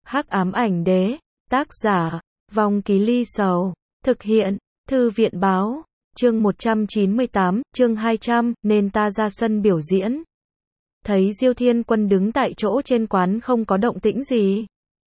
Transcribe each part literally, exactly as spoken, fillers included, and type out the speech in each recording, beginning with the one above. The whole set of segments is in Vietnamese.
Hắc ám ảnh đế, tác giả, Vong Ký Ly Sầu, thực hiện, Thư viện báo, chương một trăm chín mươi tám, chương hai trăm, nên ta ra sân biểu diễn. Thấy Diêu Thiên Quân đứng tại chỗ trên quán không có động tĩnh gì.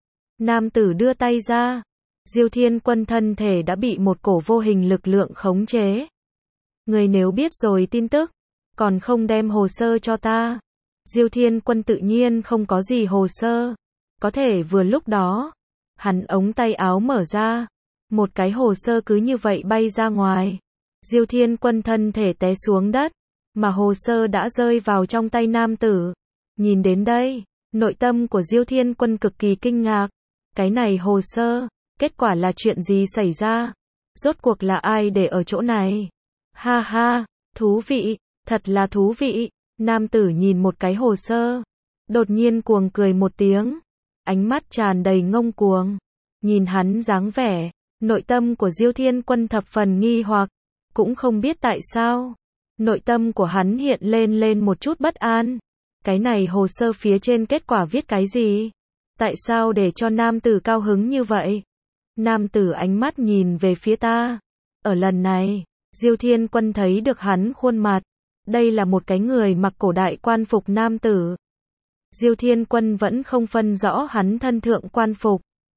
Nam tử đưa tay ra. Diêu Thiên Quân thân thể đã bị một cổ vô hình lực lượng khống chế. Người nếu biết rồi tin tức, còn không đem hồ sơ cho ta. Diêu Thiên Quân tự nhiên không có gì hồ sơ. Có thể vừa lúc đó, hắn ống tay áo mở ra. Một cái hồ sơ cứ như vậy bay ra ngoài. Diêu Thiên Quân thân thể té xuống đất, mà hồ sơ đã rơi vào trong tay nam tử. Nhìn đến đây, nội tâm của Diêu Thiên Quân cực kỳ kinh ngạc. Cái này hồ sơ, kết quả là chuyện gì xảy ra? Rốt cuộc là ai để ở chỗ này? Ha ha, thú vị, thật là thú vị. Nam tử nhìn một cái hồ sơ, đột nhiên cuồng cười một tiếng, ánh mắt tràn đầy ngông cuồng. Nhìn hắn dáng vẻ, nội tâm của Diêu Thiên Quân thập phần nghi hoặc, cũng không biết tại sao. Nội tâm của hắn hiện lên lên một chút bất an. Cái này hồ sơ phía trên kết quả viết cái gì? Tại sao để cho nam tử cao hứng như vậy? Nam tử ánh mắt nhìn về phía ta. Ở lần này, Diêu Thiên Quân thấy được hắn khuôn mặt. Đây là một cái người mặc cổ đại quan phục nam tử. Diêu Thiên Quân vẫn không phân rõ hắn thân thượng quan phục.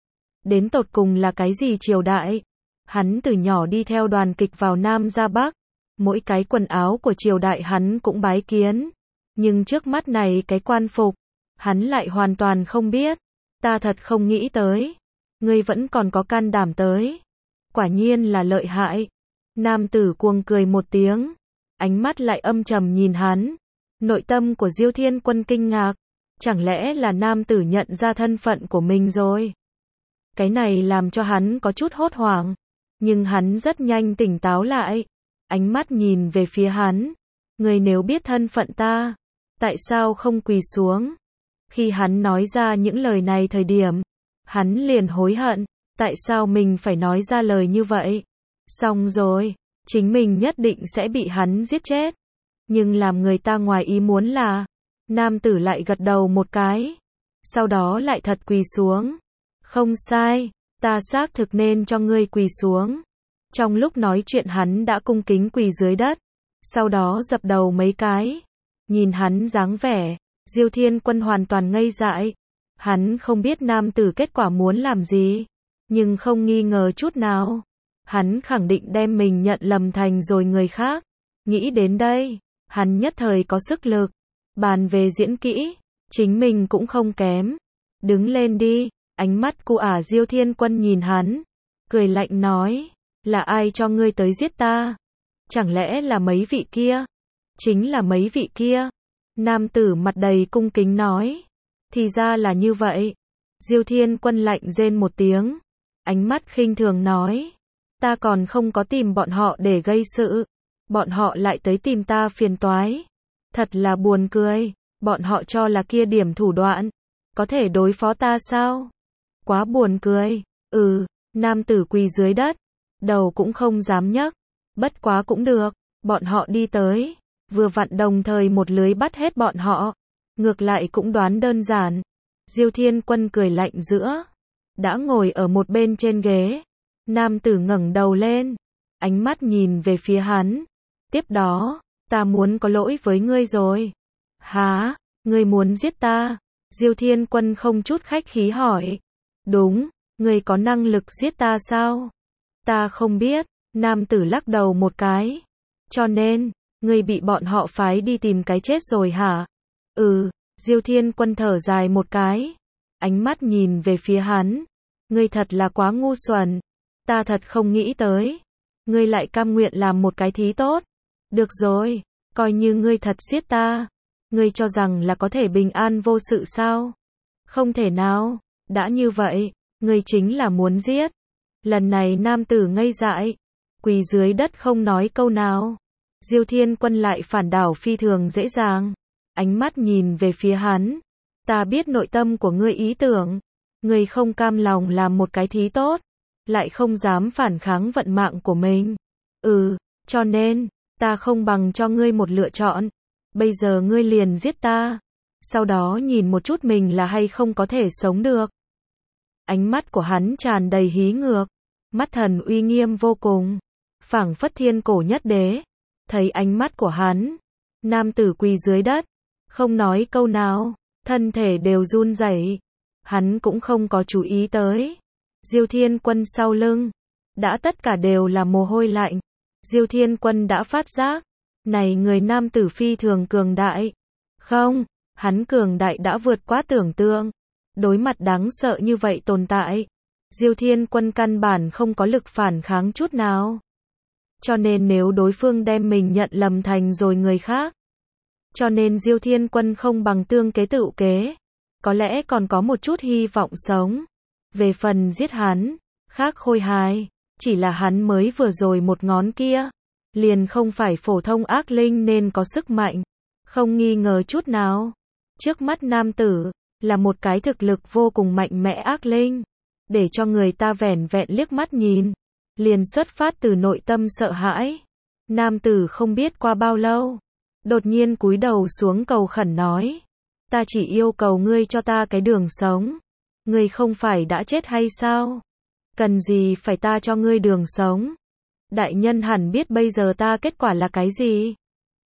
Đến tột cùng là cái gì triều đại? Hắn từ nhỏ đi theo đoàn kịch vào Nam ra Bắc. Mỗi cái quần áo của triều đại hắn cũng bái kiến. Nhưng trước mắt này cái quan phục, hắn lại hoàn toàn không biết. Ta thật không nghĩ tới. Ngươi vẫn còn có can đảm tới. Quả nhiên là lợi hại. Nam tử cuồng cười một tiếng. Ánh mắt lại âm trầm nhìn hắn. Nội tâm của Diêu Thiên Quân kinh ngạc. Chẳng lẽ là nam tử nhận ra thân phận của mình rồi? Cái này làm cho hắn có chút hốt hoảng. Nhưng hắn rất nhanh tỉnh táo lại. Ánh mắt nhìn về phía hắn. Người nếu biết thân phận ta, tại sao không quỳ xuống? Khi hắn nói ra những lời này thời điểm, hắn liền hối hận. Tại sao mình phải nói ra lời như vậy? Xong rồi, chính mình nhất định sẽ bị hắn giết chết. Nhưng làm người ta ngoài ý muốn là, nam tử lại gật đầu một cái. Sau đó lại thật quỳ xuống. Không sai, ta xác thực nên cho ngươi quỳ xuống. Trong lúc nói chuyện hắn đã cung kính quỳ dưới đất. Sau đó dập đầu mấy cái. Nhìn hắn dáng vẻ, Diêu Thiên Quân hoàn toàn ngây dại. Hắn không biết nam tử kết quả muốn làm gì. Nhưng không nghi ngờ chút nào. Hắn khẳng định đem mình nhận lầm thành rồi người khác. Nghĩ đến đây, hắn nhất thời có sức lực. Bàn về diễn kỹ, chính mình cũng không kém. Đứng lên đi. Ánh mắt cu ả Diêu Thiên Quân nhìn hắn. Cười lạnh nói. Là ai cho ngươi tới giết ta? Chẳng lẽ là mấy vị kia? Chính là mấy vị kia. Nam tử mặt đầy cung kính nói. Thì ra là như vậy. Diêu Thiên Quân lạnh rên một tiếng. Ánh mắt khinh thường nói. Ta còn không có tìm bọn họ để gây sự. Bọn họ lại tới tìm ta phiền toái. Thật là buồn cười. Bọn họ cho là kia điểm thủ đoạn. Có thể đối phó ta sao? Quá buồn cười. Ừ, nam tử quỳ dưới đất. Đầu cũng không dám nhấc. Bất quá cũng được. Bọn họ đi tới. Vừa vặn đồng thời một lưới bắt hết bọn họ. Ngược lại cũng đoán đơn giản. Diêu Thiên Quân cười lạnh giữa. Đã ngồi ở một bên trên ghế. Nam tử ngẩng đầu lên. Ánh mắt nhìn về phía hắn. Tiếp đó, ta muốn có lỗi với ngươi rồi. Hả? Ngươi muốn giết ta? Diêu Thiên Quân không chút khách khí hỏi. Đúng, ngươi có năng lực giết ta sao? Ta không biết. Nam tử lắc đầu một cái. Cho nên, ngươi bị bọn họ phái đi tìm cái chết rồi hả? Ừ, Diêu Thiên Quân thở dài một cái. Ánh mắt nhìn về phía hắn. Ngươi thật là quá ngu xuẩn. Ta thật không nghĩ tới. Ngươi lại cam nguyện làm một cái thí tốt. Được rồi, coi như ngươi thật giết ta. Ngươi cho rằng là có thể bình an vô sự sao? Không thể nào. Đã như vậy, ngươi chính là muốn giết. Lần này nam tử ngây dại. Quỳ dưới đất không nói câu nào. Diêu Thiên Quân lại phản đảo phi thường dễ dàng. Ánh mắt nhìn về phía hắn. Ta biết nội tâm của ngươi ý tưởng. Ngươi không cam lòng làm một cái thí tốt. Lại không dám phản kháng vận mạng của mình. Ừ, cho nên, ta không bằng cho ngươi một lựa chọn. Bây giờ ngươi liền giết ta. Sau đó nhìn một chút mình là hay không có thể sống được. Ánh mắt của hắn tràn đầy hí ngược, mắt thần uy nghiêm vô cùng, phảng phất thiên cổ nhất đế. Thấy ánh mắt của hắn, nam tử quỳ dưới đất, không nói câu nào, thân thể đều run rẩy. Hắn cũng không có chú ý tới. Diêu Thiên Quân sau lưng, đã tất cả đều là mồ hôi lạnh. Diêu Thiên Quân đã phát giác, này người nam tử phi thường cường đại. Không, hắn cường đại đã vượt quá tưởng tượng. Đối mặt đáng sợ như vậy tồn tại, Diêu Thiên Quân căn bản không có lực phản kháng chút nào. Cho nên nếu đối phương đem mình nhận lầm thành rồi người khác, cho nên Diêu Thiên Quân không bằng tương kế tự kế, có lẽ còn có một chút hy vọng sống. Về phần giết hắn, khác khôi hài, chỉ là hắn mới vừa rồi một ngón kia, liền không phải phổ thông ác linh nên có sức mạnh, không nghi ngờ chút nào. Trước mắt nam tử, là một cái thực lực vô cùng mạnh mẽ ác linh, để cho người ta vẻn vẹn liếc mắt nhìn, liền xuất phát từ nội tâm sợ hãi. Nam tử không biết qua bao lâu, đột nhiên cúi đầu xuống cầu khẩn nói, ta chỉ yêu cầu ngươi cho ta cái đường sống. Ngươi không phải đã chết hay sao? Cần gì phải ta cho ngươi đường sống? Đại nhân hẳn biết bây giờ ta kết quả là cái gì.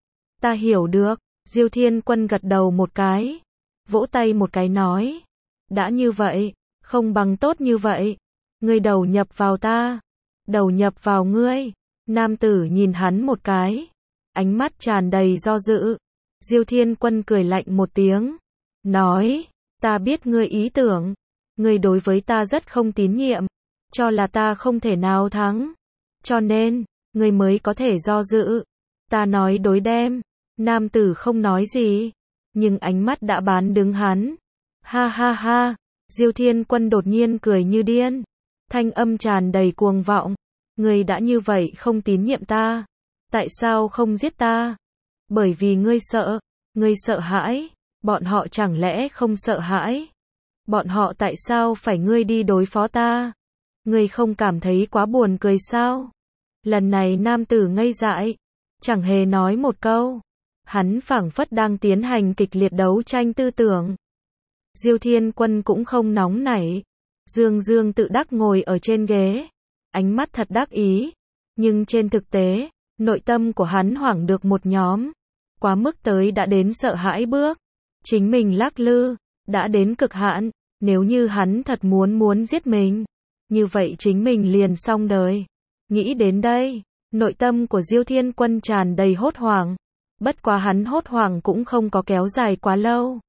Ta hiểu được. Diêu Thiên Quân gật đầu một cái, vỗ tay một cái nói, đã như vậy, không bằng tốt như vậy. Ngươi đầu nhập vào ta, đầu nhập vào ngươi. Nam tử nhìn hắn một cái, ánh mắt tràn đầy do dự. Diêu Thiên Quân cười lạnh một tiếng, nói, ta biết ngươi ý tưởng, ngươi đối với ta rất không tín nhiệm, cho là ta không thể nào thắng, cho nên, ngươi mới có thể do dự. Ta nói đối đem. Nam tử không nói gì, nhưng ánh mắt đã bán đứng hắn. Ha ha ha, Diêu Thiên Quân đột nhiên cười như điên, thanh âm tràn đầy cuồng vọng, ngươi đã như vậy không tín nhiệm ta, tại sao không giết ta? Bởi vì ngươi sợ, ngươi sợ hãi, bọn họ chẳng lẽ không sợ hãi? Bọn họ tại sao phải ngươi đi đối phó ta? Ngươi không cảm thấy quá buồn cười sao? Lần này nam tử ngây dại, chẳng hề nói một câu. Hắn phảng phất đang tiến hành kịch liệt đấu tranh tư tưởng. Diêu Thiên Quân cũng không nóng nảy, dương dương tự đắc ngồi ở trên ghế, ánh mắt thật đắc ý, nhưng trên thực tế, nội tâm của hắn hoảng được một nhóm, quá mức tới đã đến sợ hãi bước, chính mình lắc lư, đã đến cực hạn, nếu như hắn thật muốn muốn giết mình, như vậy chính mình liền xong đời. Nghĩ đến đây, nội tâm của Diêu Thiên Quân tràn đầy hốt hoảng. Bất quá hắn hốt hoảng cũng không có kéo dài quá lâu.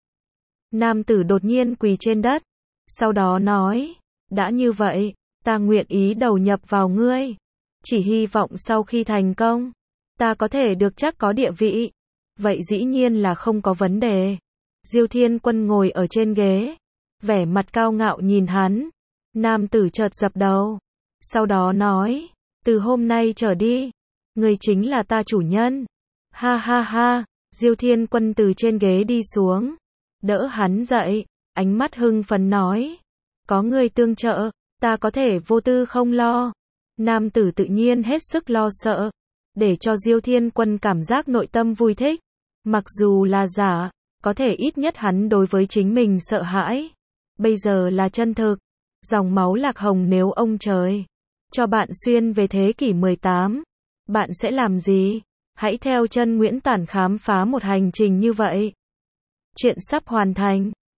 Nam tử đột nhiên quỳ trên đất, sau đó nói, đã như vậy, ta nguyện ý đầu nhập vào ngươi, chỉ hy vọng sau khi thành công, ta có thể được chắc có địa vị. Vậy dĩ nhiên là không có vấn đề. Diêu Thiên Quân ngồi ở trên ghế, vẻ mặt cao ngạo nhìn hắn. Nam tử chợt dập đầu, sau đó nói, từ hôm nay trở đi, ngươi chính là ta chủ nhân. Ha ha ha, Diêu Thiên Quân từ trên ghế đi xuống, đỡ hắn dậy, ánh mắt hưng phấn nói, có người tương trợ, ta có thể vô tư không lo. Nam tử tự nhiên hết sức lo sợ, để cho Diêu Thiên Quân cảm giác nội tâm vui thích, mặc dù là giả, có thể ít nhất hắn đối với chính mình sợ hãi, bây giờ là chân thực. Dòng máu lạc hồng, nếu ông trời cho bạn xuyên về thế kỷ mười tám, bạn sẽ làm gì? Hãy theo chân Nguyễn Tản khám phá một hành trình như vậy. Chuyện sắp hoàn thành.